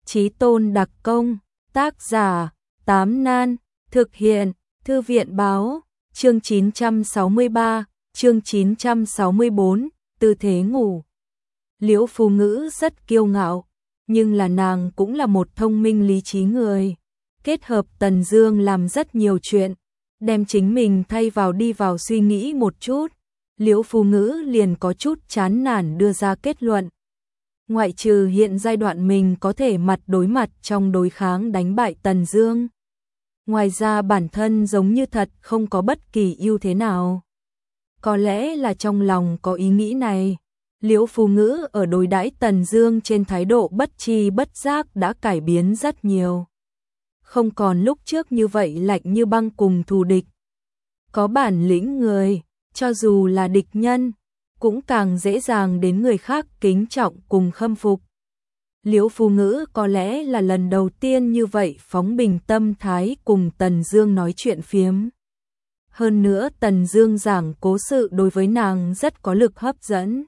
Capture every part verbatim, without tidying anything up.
Chí tôn đặc công, tác giả, Tám Nan, thực hiện, Thư viện báo, chương chín trăm sáu mươi ba, chương chín trăm sáu mươi bốn, tư thế ngủ. Liễu Phù Ngữ rất kiêu ngạo, nhưng là nàng cũng là một thông minh lý trí người. Kết hợp Tần Dương làm rất nhiều chuyện, đem chính mình thay vào đi vào suy nghĩ một chút. Liễu Phù Ngữ liền có chút chán nản đưa ra kết luận. Ngoại trừ hiện giai đoạn mình có thể mặt đối mặt trong đối kháng đánh bại Tần Dương. Ngoài ra bản thân giống như thật không có bất kỳ ưu thế nào. Có lẽ là trong lòng có ý nghĩ này, Liễu Phù Ngữ ở đối đãi Tần Dương trên thái độ bất tri bất giác đã cải biến rất nhiều. Không còn lúc trước như vậy lạnh như băng cùng thù địch. Có bản lĩnh người, cho dù là địch nhân, cũng càng dễ dàng đến người khác kính trọng cùng khâm phục. Liễu Phù Ngữ có lẽ là lần đầu tiên như vậy phóng bình tâm thái cùng Tần Dương nói chuyện phiếm. Hơn nữa Tần Dương giảng cố sự đối với nàng rất có lực hấp dẫn.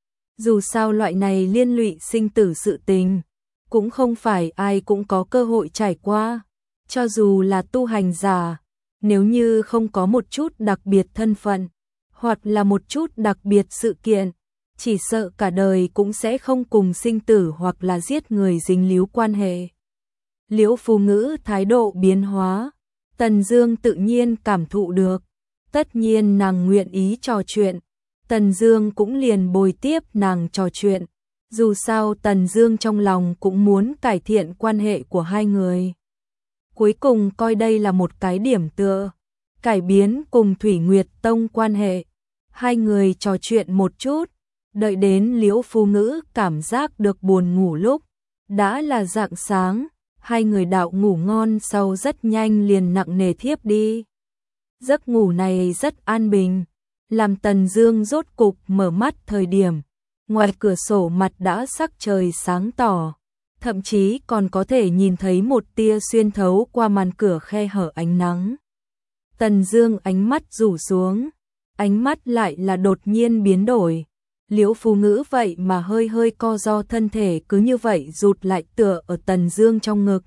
Dù sao loại này liên lụy sinh tử sự tình, cũng không phải ai cũng có cơ hội trải qua. Cho dù là tu hành giả, nếu như không có một chút đặc biệt thân phận, hoặc là một chút đặc biệt sự kiện, chỉ sợ cả đời cũng sẽ không cùng sinh tử hoặc là giết người dính líu quan hệ. Liễu Phù Ngữ thái độ biến hóa, Tần Dương tự nhiên cảm thụ được. Tất nhiên nàng nguyện ý trò chuyện, Tần Dương cũng liền bồi tiếp nàng trò chuyện. Dù sao Tần Dương trong lòng cũng muốn cải thiện quan hệ của hai người. Cuối cùng coi đây là một cái điểm tựa, cải biến cùng Thủy Nguyệt Tông quan hệ. Hai người trò chuyện một chút, đợi đến Liễu Phù Ngữ cảm giác được buồn ngủ lúc đã là rạng sáng, hai người đạo ngủ ngon sau rất nhanh liền nặng nề thiếp đi. Giấc ngủ này rất an bình, làm Tần Dương rốt cục mở mắt thời điểm, ngoài cửa sổ mặt đã sắc trời sáng tỏ, thậm chí còn có thể nhìn thấy một tia xuyên thấu qua màn cửa khe hở ánh nắng. Tần Dương ánh mắt rủ xuống, ánh mắt lại là đột nhiên biến đổi. Liễu Phù Ngữ vậy mà hơi hơi co ro thân thể cứ như vậy rụt lại tựa ở Tần Dương trong ngực.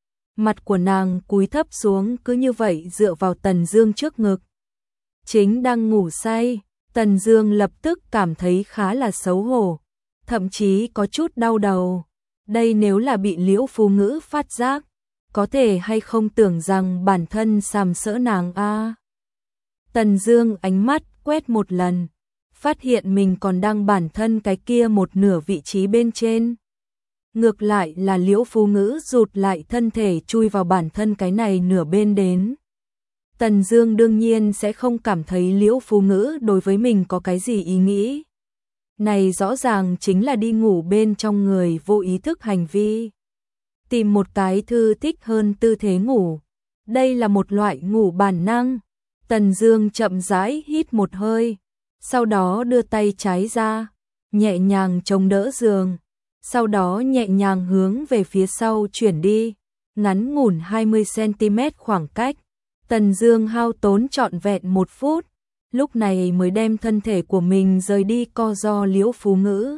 Mặt của nàng cúi thấp xuống cứ như vậy dựa vào Tần Dương trước ngực. Chính đang ngủ say, Tần Dương lập tức cảm thấy khá là xấu hổ, thậm chí có chút đau đầu. Đây nếu là bị Liễu Phù Ngữ phát giác, có thể hay không tưởng rằng bản thân sàm sỡ nàng a. À. Tần Dương ánh mắt quét một lần, phát hiện mình còn đang bản thân cái kia một nửa vị trí bên trên. Ngược lại là Liễu Phù Ngữ rụt lại thân thể chui vào bản thân cái này nửa bên đến. Tần Dương đương nhiên sẽ không cảm thấy Liễu Phù Ngữ đối với mình có cái gì ý nghĩ. Này rõ ràng chính là đi ngủ bên trong người vô ý thức hành vi. Tìm một cái thư thích hơn tư thế ngủ. Đây là một loại ngủ bản năng. Tần Dương chậm rãi hít một hơi, sau đó đưa tay trái ra, nhẹ nhàng chống đỡ giường, sau đó nhẹ nhàng hướng về phía sau chuyển đi, ngắn ngủn hai mươi xăng ti mét khoảng cách. Tần Dương hao tốn trọn vẹn một phút, lúc này mới đem thân thể của mình rời đi co ro Liễu Phù Ngữ.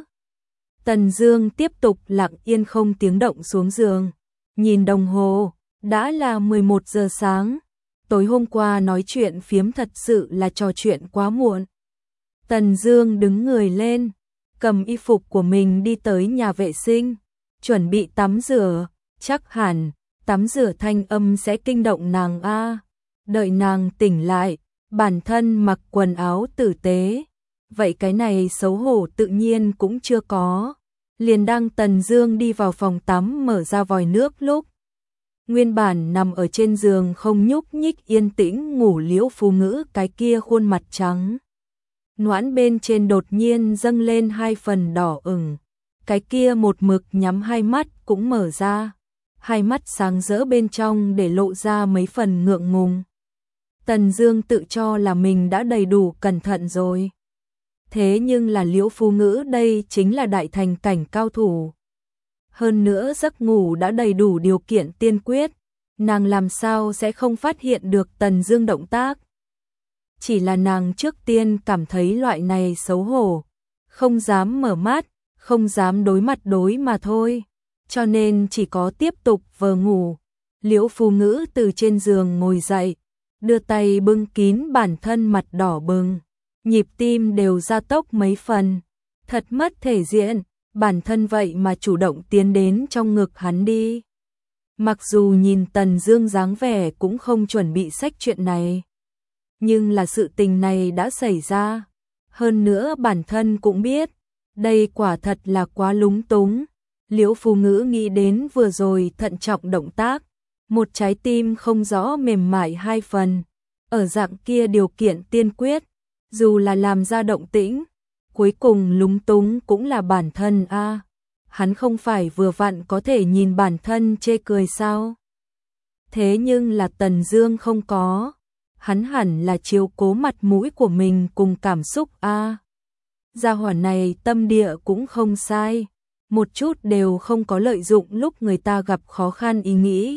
Tần Dương tiếp tục lặng yên không tiếng động xuống giường, nhìn đồng hồ, đã là mười một giờ sáng. Tối hôm qua nói chuyện phiếm thật sự là trò chuyện quá muộn. Tần Dương đứng người lên, cầm y phục của mình đi tới nhà vệ sinh, chuẩn bị tắm rửa, chắc hẳn tắm rửa thanh âm sẽ kinh động nàng a. Đợi nàng tỉnh lại, bản thân mặc quần áo tử tế, vậy cái này xấu hổ tự nhiên cũng chưa có. Liền đang Tần Dương đi vào phòng tắm mở ra vòi nước lúc, nguyên bản nằm ở trên giường không nhúc nhích yên tĩnh ngủ Liễu Phù Ngữ cái kia khuôn mặt trắng nõn bên trên đột nhiên dâng lên hai phần đỏ ửng, cái kia một mực nhắm hai mắt cũng mở ra, hai mắt sáng rỡ bên trong để lộ ra mấy phần ngượng ngùng. Tần Dương tự cho là mình đã đầy đủ cẩn thận rồi. Thế nhưng là Liễu Phù Ngữ đây chính là đại thành cảnh cao thủ. Hơn nữa giấc ngủ đã đầy đủ điều kiện tiên quyết, nàng làm sao sẽ không phát hiện được Tần Dương động tác. Chỉ là nàng trước tiên cảm thấy loại này xấu hổ, không dám mở mắt, không dám đối mặt đối mà thôi. cho nên chỉ có tiếp tục vờ ngủ. Liễu Phu Ngữ từ trên giường ngồi dậy, đưa tay bưng kín bản thân mặt đỏ bừng, nhịp tim đều gia tốc mấy phần, thật mất thể diện, bản thân vậy mà chủ động tiến đến trong ngực hắn đi. Mặc dù nhìn Tần Dương dáng vẻ cũng không chuẩn bị xách chuyện này, nhưng là sự tình này đã xảy ra, hơn nữa bản thân cũng biết, đây quả thật là quá lúng túng. Liễu Phu Ngữ nghĩ đến vừa rồi thận trọng động tác, một trái tim không rõ mềm mại hai phần, ở dạng kia điều kiện tiên quyết, dù là làm ra động tĩnh, cuối cùng lúng túng cũng là bản thân a. À, hắn không phải vừa vặn có thể nhìn bản thân chê cười sao? Thế nhưng là Tần Dương không có, hắn hẳn là chiếu cố mặt mũi của mình cùng cảm xúc a. À, gia hỏa này tâm địa cũng không sai, một chút đều không có lợi dụng lúc người ta gặp khó khăn ý nghĩ.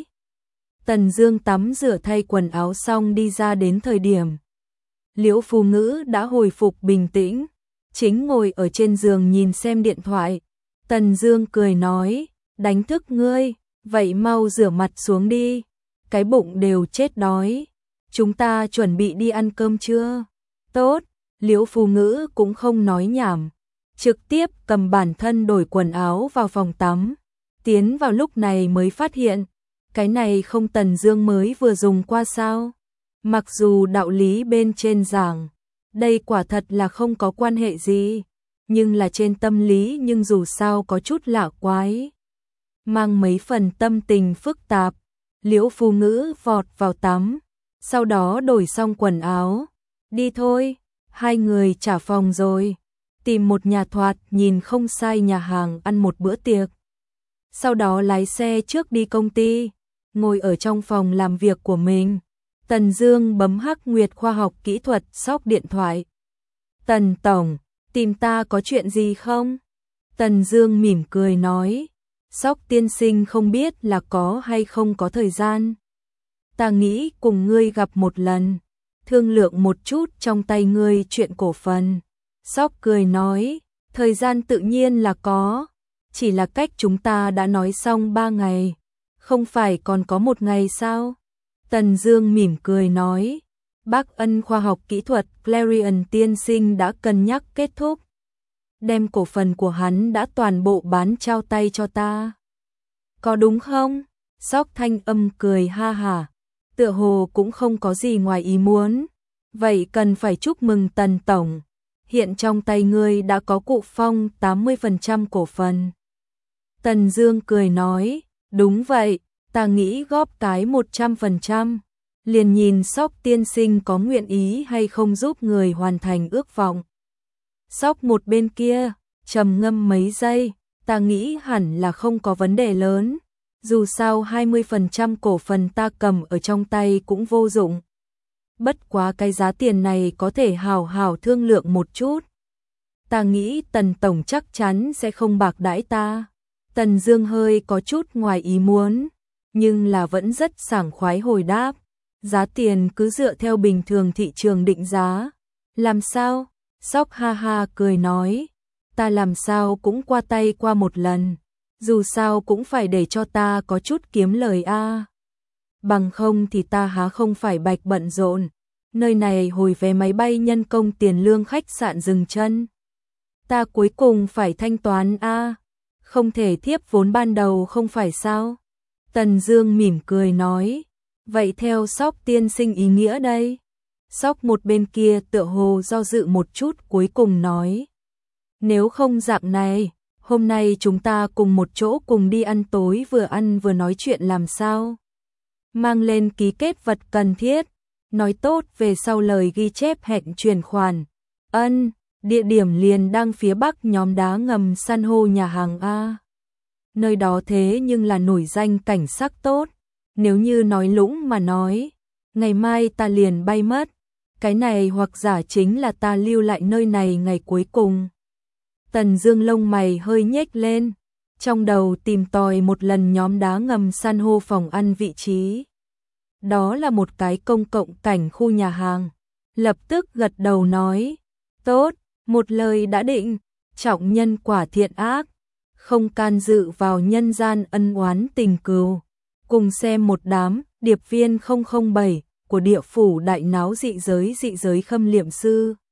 Tần Dương tắm rửa thay quần áo xong đi ra đến thời điểm, Liễu Phu Ngữ đã hồi phục bình tĩnh, chính ngồi ở trên giường nhìn xem điện thoại. Tần Dương cười nói, đánh thức ngươi, vậy mau rửa mặt xuống đi, cái bụng đều chết đói. Chúng ta chuẩn bị đi ăn cơm chưa? Tốt, Liễu Phu Ngữ cũng không nói nhảm, trực tiếp cầm bản thân đổi quần áo vào phòng tắm, tiến vào lúc này mới phát hiện, cái này không Tần Dương mới vừa dùng qua sao? Mặc dù đạo lý bên trên giảng, đây quả thật là không có quan hệ gì, nhưng là trên tâm lý nhưng dù sao có chút lạ quái, mang mấy phần tâm tình phức tạp. Liễu Phu Ngữ vọt vào tắm, sau đó đổi xong quần áo, đi thôi, hai người trả phòng rồi, tìm một nhà thoạt nhìn không sai nhà hàng ăn một bữa tiệc. Sau đó lái xe trước đi công ty, ngồi ở trong phòng làm việc của mình. Tần Dương bấm Hắc Nguyệt khoa học kỹ thuật sóc điện thoại. Tần tổng, tìm ta có chuyện gì không? Tần Dương mỉm cười nói, Sóc tiên sinh không biết là có hay không có thời gian. Ta nghĩ cùng ngươi gặp một lần, thương lượng một chút trong tay ngươi chuyện cổ phần. Sóc cười nói, thời gian tự nhiên là có, chỉ là cách chúng ta đã nói xong ba ngày, không phải còn có một ngày sao? Tần Dương mỉm cười nói, Bác Ân khoa học kỹ thuật Clarion tiên sinh đã cân nhắc kết thúc, đem cổ phần của hắn đã toàn bộ bán trao tay cho ta. Có đúng không? Sóc thanh âm cười ha hả, tựa hồ cũng không có gì ngoài ý muốn. Vậy cần phải chúc mừng Tần tổng, hiện trong tay ngươi đã có cụ Phong tám mươi phần trăm cổ phần. Tần Dương cười nói, đúng vậy, ta nghĩ góp cái một trăm phần trăm, liền nhìn Sóc tiên sinh có nguyện ý hay không giúp người hoàn thành ước vọng. Sóc một bên kia, trầm ngâm mấy giây, ta nghĩ hẳn là không có vấn đề lớn, dù sao hai mươi phần trăm cổ phần ta cầm ở trong tay cũng vô dụng. Bất quá cái giá tiền này có thể hào hào thương lượng một chút. Ta nghĩ Tần tổng chắc chắn sẽ không bạc đãi ta. Tần Dương hơi có chút ngoài ý muốn, nhưng là vẫn rất sảng khoái hồi đáp, giá tiền cứ dựa theo bình thường thị trường định giá. Làm sao? Sóc ha ha cười nói, ta làm sao cũng qua tay qua một lần, dù sao cũng phải để cho ta có chút kiếm lời a. Bằng không thì ta há không phải bạch bận rộn, nơi này hồi vé máy bay nhân công tiền lương khách sạn dừng chân. Ta cuối cùng phải thanh toán a, không thể thiếp vốn ban đầu không phải sao? Tần Dương mỉm cười nói, vậy theo Sóc tiên sinh ý nghĩa đây? Sóc một bên kia tựa hồ do dự một chút cuối cùng nói, nếu không dạng này, hôm nay chúng ta cùng một chỗ cùng đi ăn tối, vừa ăn vừa nói chuyện làm sao? Mang lên ký kết vật cần thiết, nói tốt về sau lời ghi chép hẹn chuyển khoản. Ân, địa điểm liền đang phía bắc nhóm đá ngầm san hô nhà hàng A. Nơi đó thế nhưng là nổi danh cảnh sắc tốt, nếu như nói lũng mà nói, ngày mai ta liền bay mất, cái này hoặc giả chính là ta lưu lại nơi này ngày cuối cùng. Tần Dương lông mày hơi nhếch lên, trong đầu tìm tòi một lần nhóm đá ngầm san hô phòng ăn vị trí. Đó là một cái công cộng cảnh khu nhà hàng, lập tức gật đầu nói, tốt, một lời đã định, trọng nhân quả thiện ác, không can dự vào nhân gian ân oán tình cừu. Cùng xem một đám điệp viên không không bảy của địa phủ đại náo dị giới dị giới khâm liệm sư.